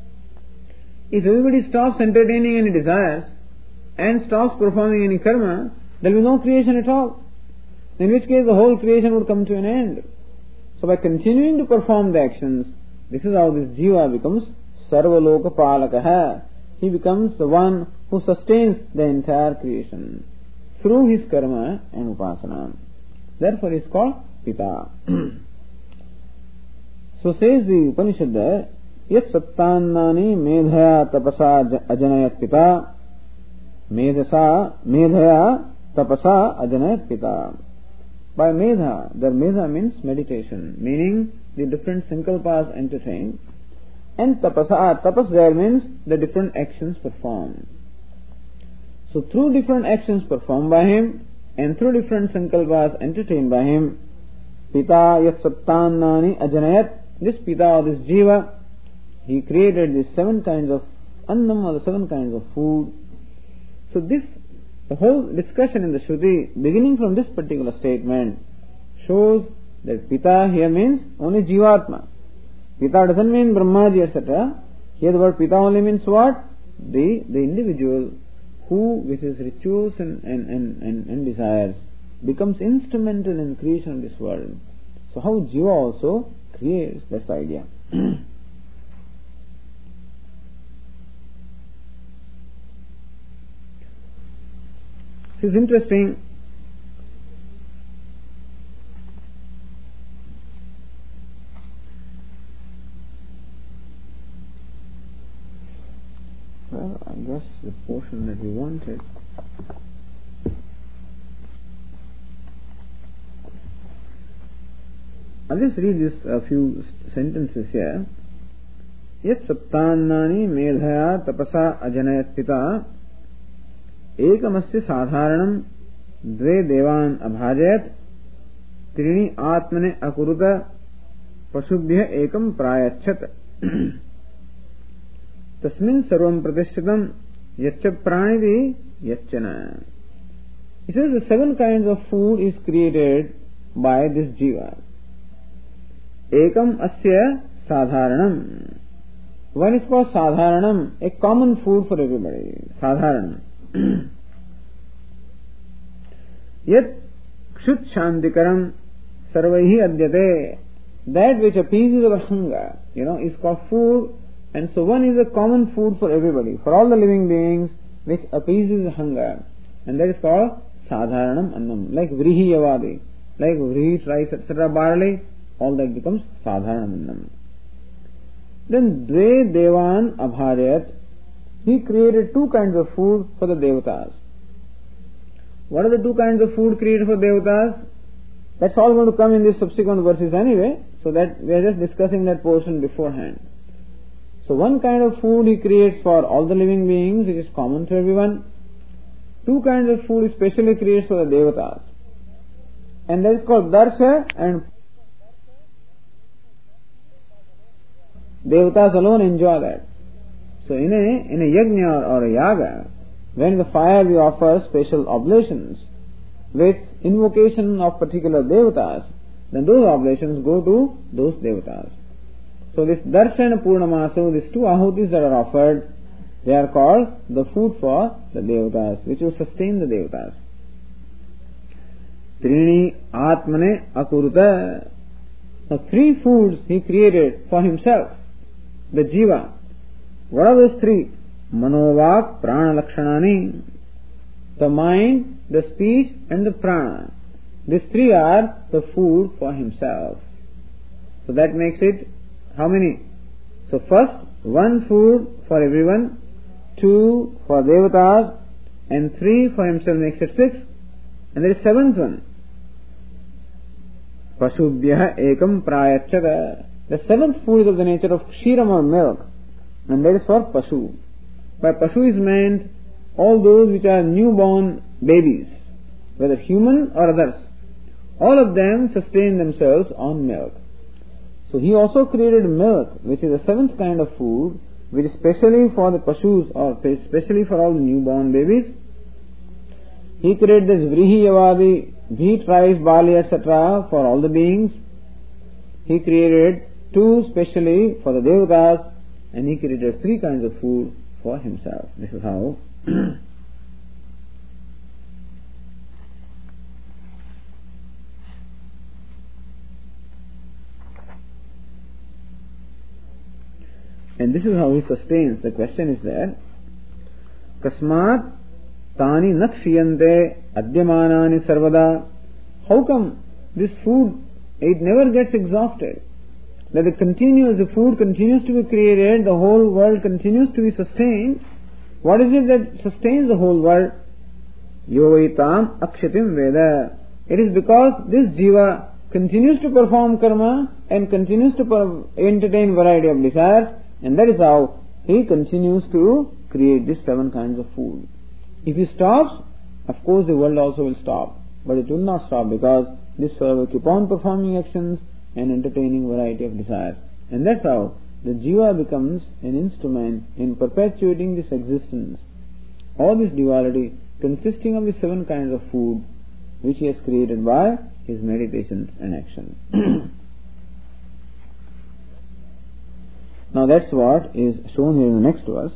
If everybody stops entertaining any desires and stops performing any karma, there will be no creation at all. In which case the whole creation would come to an end. So by continuing to perform the actions, this is how this jiva becomes sarvaloka palakaha. He becomes the one who sustains the entire creation through his karma and upasana. Therefore he is called Pita. So says the Upanishad there, Yat sattannani medhaya tapasa ajanayat pita, medhasa medhaya tapasa ajanayat pita. By medha, the medha means meditation, meaning the different sankalpas entertained, and tapasa, tapas there means the different actions performed. So through different actions performed by him and through different sankalpas entertained by him, Pita yat sattannani ajanayat, this Pita or this Jiva, he created these seven kinds of annam or the seven kinds of food. So this, the whole discussion in the Shruti, beginning from this particular statement, shows that Pita here means only Jivatma. Pita doesn't mean Brahmaji, et cetera. Here the word Pita only means what? The, the individual who, with his rituals and, and, and, and, and desires, becomes instrumental in creation of this world. So how Jiva also creates, that's the idea. This is interesting. the portion that we wanted. I'll just read this a few sentences here. Yat saptannani medhaya tapasa ajanayat pita ekamasya sadharanam dve devan abhajayat trini atmane akuruta pasubhya ekam prayachat tasmin sarvam pratishthitam yaccha pranidi yachana. He says the seven kinds of food is created by this jiva. Ekam asya sadharanam. One is called sadharanam, a common food for everybody. Sadharanam. Yat kshut shantikaram sarvaihi adyate. That which appeases our hunger, you know, is called food. And so one is a common food for everybody, for all the living beings, which appeases hunger. And that is called sadharanam annam. Like vrihi yavadi, like wheat, rice, et cetera, barley, all that becomes sadharanam annam. Then dve devan abharayat. He created two kinds of food for the devatas. What are the two kinds of food created for devatas? That's all going to come in the subsequent verses anyway, so that we are just discussing that portion beforehand. So one kind of food he creates for all the living beings, which is common to everyone. Two kinds of food he specially creates for the devatas. And that is called darsha, and devatas alone enjoy that. So in a, in a yajna or a yaga, when the fire we offer special oblations with invocation of particular devatas, then those oblations go to those devatas. So this darshan purnamasu, these two ahutis that are offered, they are called the food for the devatas, which will sustain the devatas. Trini atmane akuruta. Now three foods he created for himself, the jiva. What are those three? Manovak prana lakshanani. The mind, the speech and the prana. These three are the food for himself. So that makes it how many? So first, one food for everyone, two for devatas, and three for himself makes it six. And there is seventh one. Pasubhya ekam prayachata. The seventh food is of the nature of kshiram or milk, and that is for pasu. By pasu is meant all those which are newborn babies, whether human or others. All of them sustain themselves on milk. So he also created milk, which is the seventh kind of food, which is specially for the pashus or specially for all the newborn babies. He created this vrihi yavadi, wheat, rice, barley, et cetera for all the beings. He created two specially for the devatas, and he created three kinds of food for himself. This is how and this is how he sustains. The question is there, Kasmat tani nakshiyante adyamanani sarvada. How come this food, it never gets exhausted? That it continues, the food continues to be created, the whole world continues to be sustained. What is it that sustains the whole world? Yovaitam akshatim veda. It is because this jiva continues to perform karma and continues to per- entertain variety of desires, and that is how he continues to create these seven kinds of food. If he stops, of course the world also will stop, but it will not stop because this fellow will keep on performing actions and entertaining variety of desires. And that's how the jiva becomes an instrument in perpetuating this existence, or this duality consisting of the seven kinds of food which he has created by his meditations and action. Now that's what is shown here in the next verse.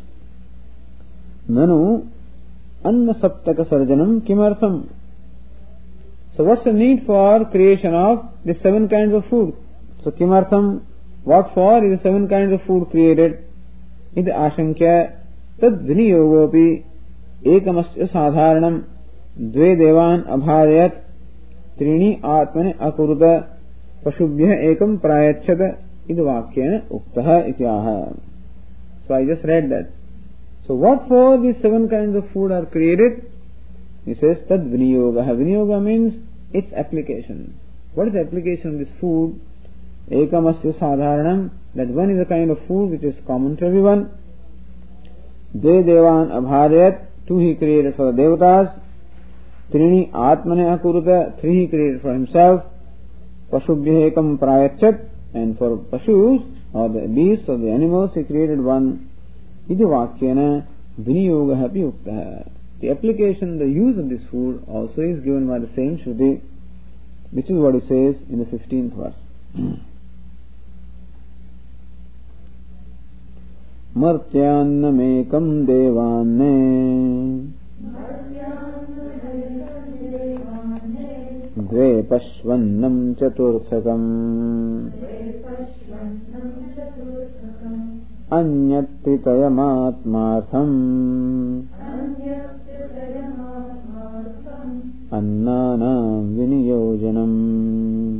Nanu anna saptaka sarjanam kimartham. So what's the need for creation of the seven kinds of food? So kimartham, what for is the seven kinds of food created? Iti ashankya tad viniyogopi ekamasya sadharanam dve devan abharayat trini atmane akuruta pashubhya ekam prayachata iti vakyena uktaha iti aha. So I just read that. So what for these seven kinds of food are created? He says tad viniyoga. Viniyoga means its application. What is the application of this food? Ekamasya sadharanam, that one is a kind of food which is common to everyone. Dve devan abharayat, two he created for the devatas. Trini atmane akurata, three he created for himself. Pashubhya ekam prayachat, and for pashus or the beasts or the animals he created one. Iti vakyena viniyoga api uktaha. The application, the use of this food also is given by the same Shruti, which is what he says in the fifteenth verse. Martyannamekam devanne dve pashvannam chaturthakam anyatritayamaatmartham annanam viniyojanam.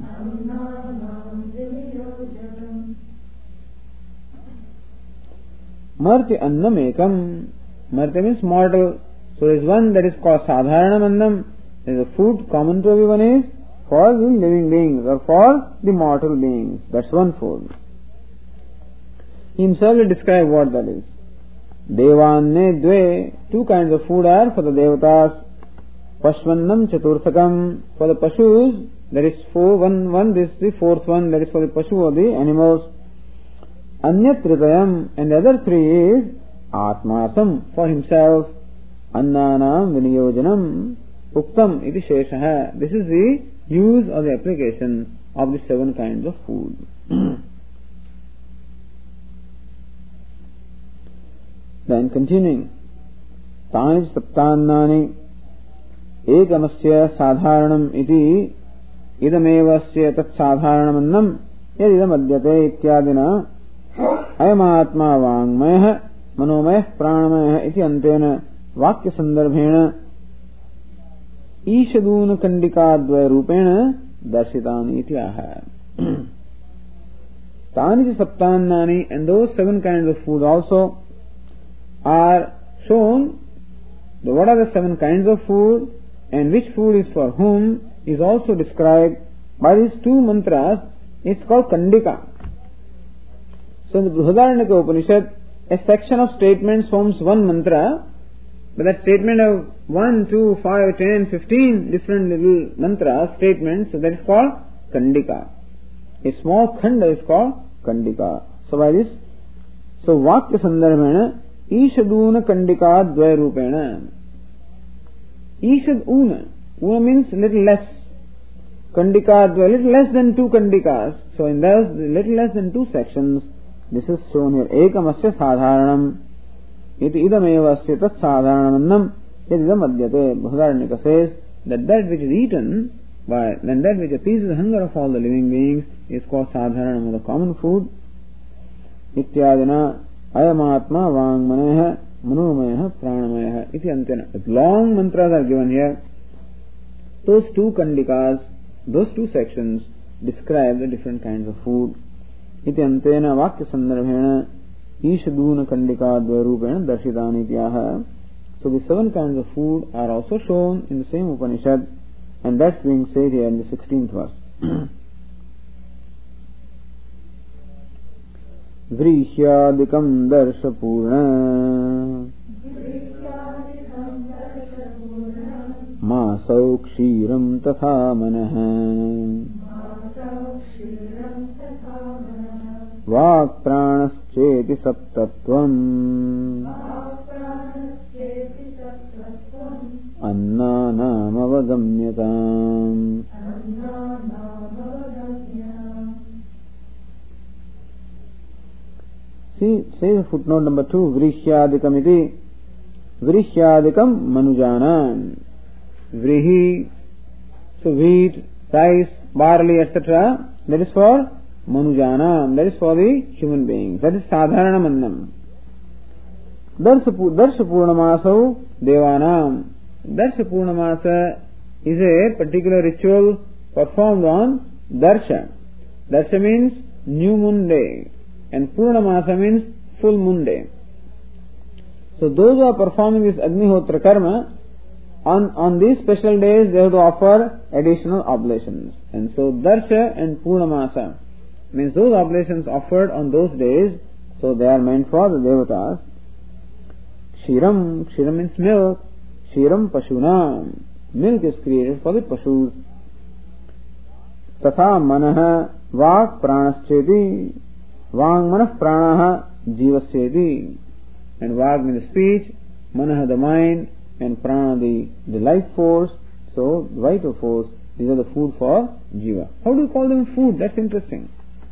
Marti annam ekam. Marti means mortal. So there is one that is called sadharanam annam. There is a food common to everyone is for the living beings or for the mortal beings. That's one food. He himself will describe what that is. Devanne dve. Two kinds of food are for the devatas. Pashvannam chaturthakam, for the pashus, there is four, one, one, this is the fourth one, that is for the pashu or the animals. Anyat tritayam, and the other three is atmartham, for himself. Annanam viniyojanam, uktam iti sheshaha. This is the use or the application of the seven kinds of food. Then continuing, Tani saptannani ekamasya sadharanam iti idamevasya tat sadharanamannam yadidam adyate ityadina ayamatma vangmayah manomayah pranamayah iti antena vakya sandarbhena ishaduna kandikadvaya rupena darshitani iti aha. Tani saptannani, and those seven kinds of food also are shown. What are the seven kinds of food and which food is for whom is also described by these two mantras. It's called Kandika. So in the Brihadaranyaka Upanishad, a section of statements forms one mantra, but that statement of one, two, five, ten, fifteen different little mantras, statements, so that is called Kandika. A small khanda is called Kandika. So by this, so Vakya Sandarbhena Ishaduna Kandika Dvaya Rupena. Ishad Una. Una means little less. Kandika Dvaya, little less than two Kandikas. So in those little less than two sections, this is shown here. Ekamasya sadharanam iti idamevasya tat sadharanamannam yadidam adyate. Brihadaranyaka says that that which is eaten by, then that which appeases the hunger of all the living beings is called sadharanam, the common food. Ityadina ayamatma vangmaneha manomayaha pranamayaha iti antena. With long mantras are given here. Those two kandikas, those two sections describe the different kinds of food. Iti antena vakya sandarbhena ishaduna kandika dvarupena darshitani ityaha. So the seven kinds of food are also shown in the same Upanishad, and that's being said here in the sixteenth verse. Vrihyadikam darshapurna masau kshiram tatha manah vak pranascheti saptatvam annanam avagamyatam. See, say footnote number two, Vrihyadikam iti. Vrihyadikam manujanam. Vrihi, so wheat, rice, barley, et cetera. That is for manujanam. That is for the human beings. That is sadharanam annam. Darshapurnamasau devanam. Darshapurnamasa is a particular ritual performed on Darsha. Darsha means new moon day, and Purnamasa means full moon day. So those who are performing this Agnihotra karma, on, on these special days they have to offer additional oblations. And so Darsha and Purnamasa means those oblations offered on those days, so they are meant for the Devatas. Kshiram, Kshiram means milk. Kshiram Pashunam, milk is created for the Pashus. Tatha Manaha Vak Pranascheti, Vang Manah Pranaha Jivascheti. And Vag means speech, Manaha the mind, and Prana the, the life force, so vital force. These are the food for Jiva. How do you call them food? That's interesting.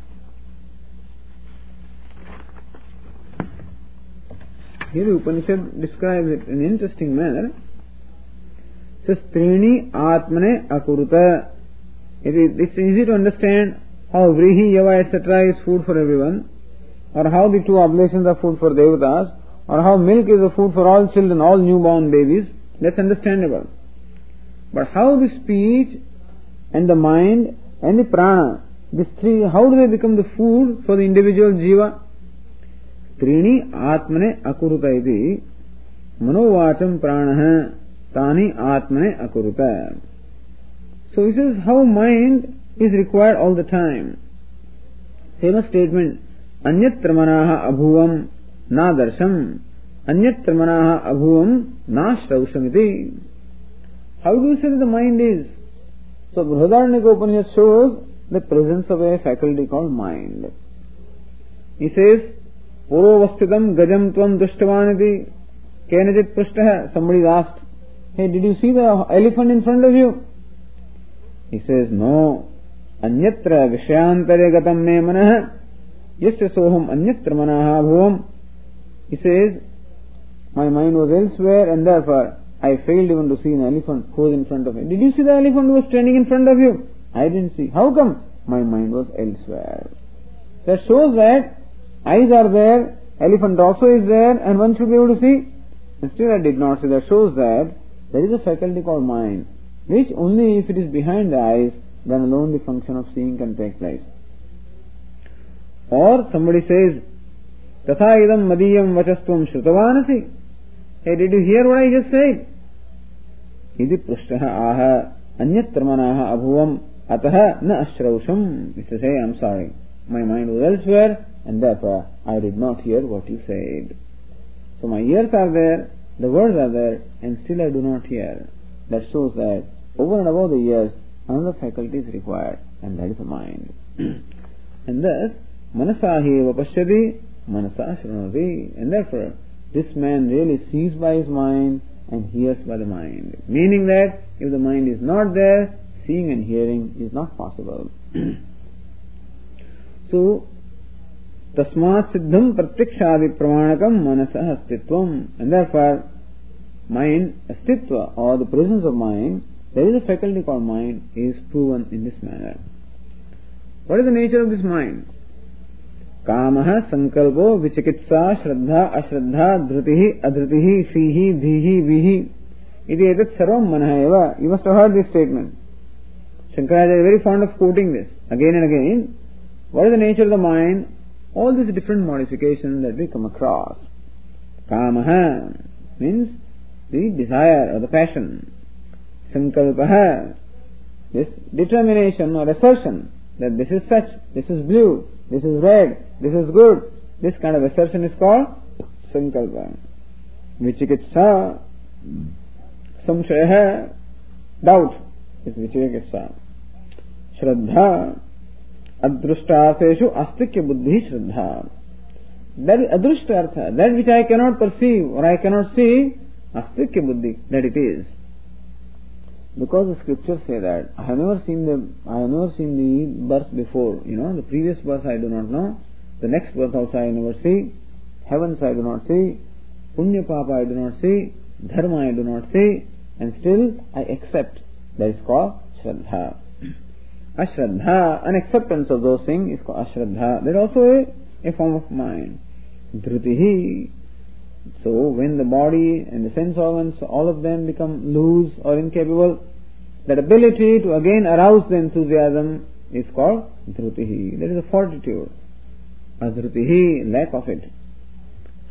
Here the Upanishad describes it in an interesting manner. It says, Trini Atmane Akuruta. It is, it's easy to understand how Vrihi, Yava, et cetera is food for everyone, or how the two oblations are food for Devatas, or how milk is a food for all children, all newborn babies. That's understandable. But how the speech and the mind and the prana, these three, how do they become the food for the individual jiva? Trini Atmane Akuruta iti Manovacham Pranaha Tani Atmane Akuruta. So this is how mind is required all the time. Famous statement, Anyatra Manaha Abhuvam Na Darsham, Anyatra Manaha Abhuvam Na Shrausamiti. How do you say that the mind is? So Brihadaranyaka Upanishad shows the presence of a faculty called mind. He says, Purovasthitam Gajam Tvam Dushtavaniti Kenajit Prashtaha. Somebody asked, hey, did you see the elephant in front of you? He says, no. Anyatra Vishayantare Gatam Me Manaha Yasya Soham Anyatra Manaha Bhuvam. He says, my mind was elsewhere and therefore I failed even to see an elephant who was in front of me. Did you see the elephant who was standing in front of you? I didn't see. How come? My mind was elsewhere. That shows that eyes are there, elephant also is there, and one should be able to see. And still I did not see. That shows that there is a faculty called mind, which only if it is behind the eyes, then alone the function of seeing can take place. Or somebody says, Tatha idam madiyam vachastvam shrutavanasi. Hey, did you hear what I just said? Idi prashtaha aha anyatra manaha abhuvam ataha na ashrausham. He says, hey, I'm sorry. My mind was elsewhere and therefore I did not hear what you said. So my ears are there, the words are there, and still I do not hear. That shows that over and above the ears, another faculty is required, and that is the mind. And thus, manasahi vapashyati manasa shrunati. And therefore, this man really sees by his mind and hears by the mind. Meaning that if the mind is not there, seeing and hearing is not possible. So, tasmat siddham pratyakshadi pramanakam manasah astitvam. And therefore, mind, astitva, or the presence of mind, there is a faculty called mind, is proven in this manner. What is the nature of this mind? Kamaha, sankalpo, vichikitsa, shraddha, ashraddha, dhrutihi, adhrutihi, sihi, dhihi, vihi. Iti etat sarvam manaha eva. You must have heard this statement. Shankaracharya is very fond of quoting this again and again. What is the nature of the mind? All these different modifications that we come across. Kamaha means the desire or the passion. Sankalpaha, this determination or assertion that this is such, this is blue, this is red, this is good. This kind of assertion is called sankalpa. Vichikitsa, samshayaha, doubt is vichikitsa. Shraddha, adrushtartheshu astikya buddhi shraddha. That is adrushtartha, that which I cannot perceive or I cannot see, astikya buddhi, that it is. Because the scriptures say that I have never seen the I have never seen the birth before. You know, the previous birth I do not know. The next birth also I never see. Heavens I do not see. Punya Papa I do not see. Dharma I do not see. And still I accept. That is called Shraddha. Ashraddha, an acceptance of those things is called Ashraddha. That is also a, a form of mind. Dhrutihi. So when the body and the sense organs, all of them become loose or incapable, that ability to again arouse the enthusiasm is called dhrutihi. That is a fortitude. Adhrutihi, lack of it.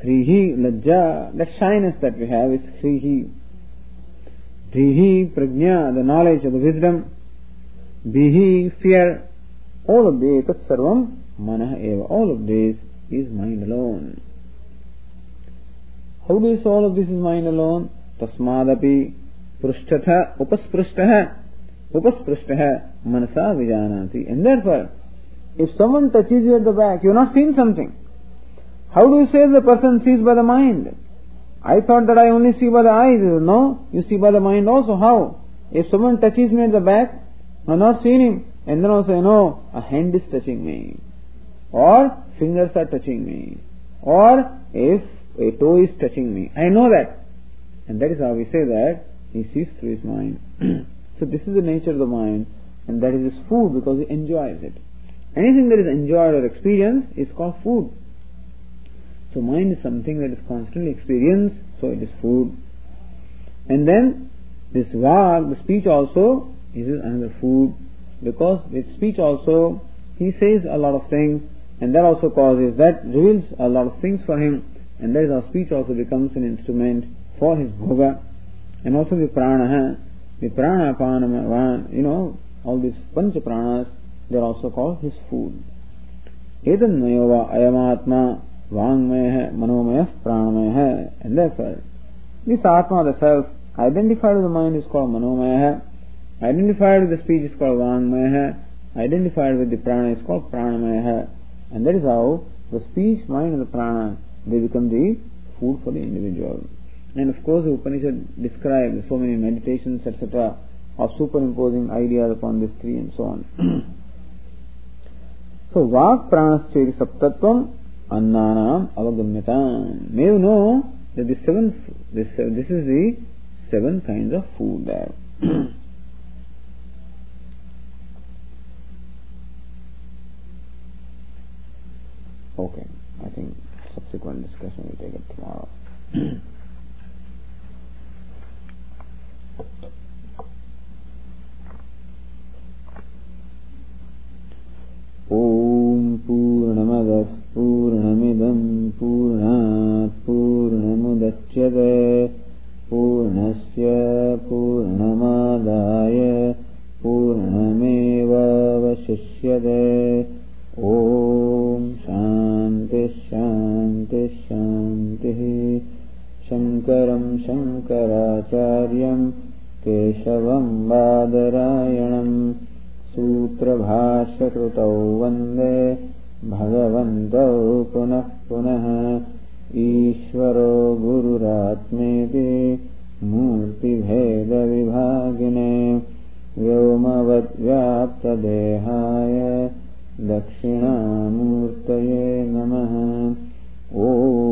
Hrihi, Lajja, that shyness that we have is Hrihi. Dhrihi, Prajna, the knowledge of the wisdom. Bihi, fear. All of this, Tat Sarvam Manah Eva. All of this is mind alone. How do you say all of this is mind alone? Tasmadapi Prushthatha Upasprushtaha Upasprushtaha Manasa Vijanati. And therefore, if someone touches you at the back, you are not seeing something. How do you say the person sees by the mind? I thought that I only see by the eyes. No, you see by the mind also. How? If someone touches me at the back, I have not seen him. And then also, no, a hand is touching me. Or fingers are touching me. Or if a toe is touching me. I know that. And that is how we say that he sees through his mind. So this is the nature of the mind. And that is his food because he enjoys it. Anything that is enjoyed or experienced is called food. So mind is something that is constantly experienced, so it is food. And then this vag, the speech also, is another food. Because with speech also, he says a lot of things, and that also causes, that reveals a lot of things for him, and that is how speech also becomes an instrument for his bhoga. And also the prana, the prana, apana, you know, all these pancha pranas, they are also called his food. Etanmayova ayamatma vangmaya manomaya pranamaya. And therefore, this atma, the self, identified with the mind is called manomaya, identified with the speech is called vangmaya, identified with the prana is called pranamaya. And that is how the speech, mind and the prana, they become the food for the individual. And of course the Upanishad describes so many meditations, et cetera, of superimposing ideas upon these three and so on. So vak pranascheri saptatvam annanam avagamyatam. May you know that the seventh, this, this is the seven kinds of food there. Okay, I think subsequent discussion will take it tomorrow. Om Purnamadah Purnamidam Purnat Purnamudachyate Purnasya Purnamadaya Purnameva Vashishyate. Om Shanti Shanti Shanti. Shankaram Shankaracharyam Keshavam Badarayanam Sutra Bhashya Krutau Vande Bhagavantau Punah Punah. Ishvaro Gururatmeti Murti Bheda Vibhagine Vyomavad Vyapta Dehaya Dakshinamurtaye Namaha. Om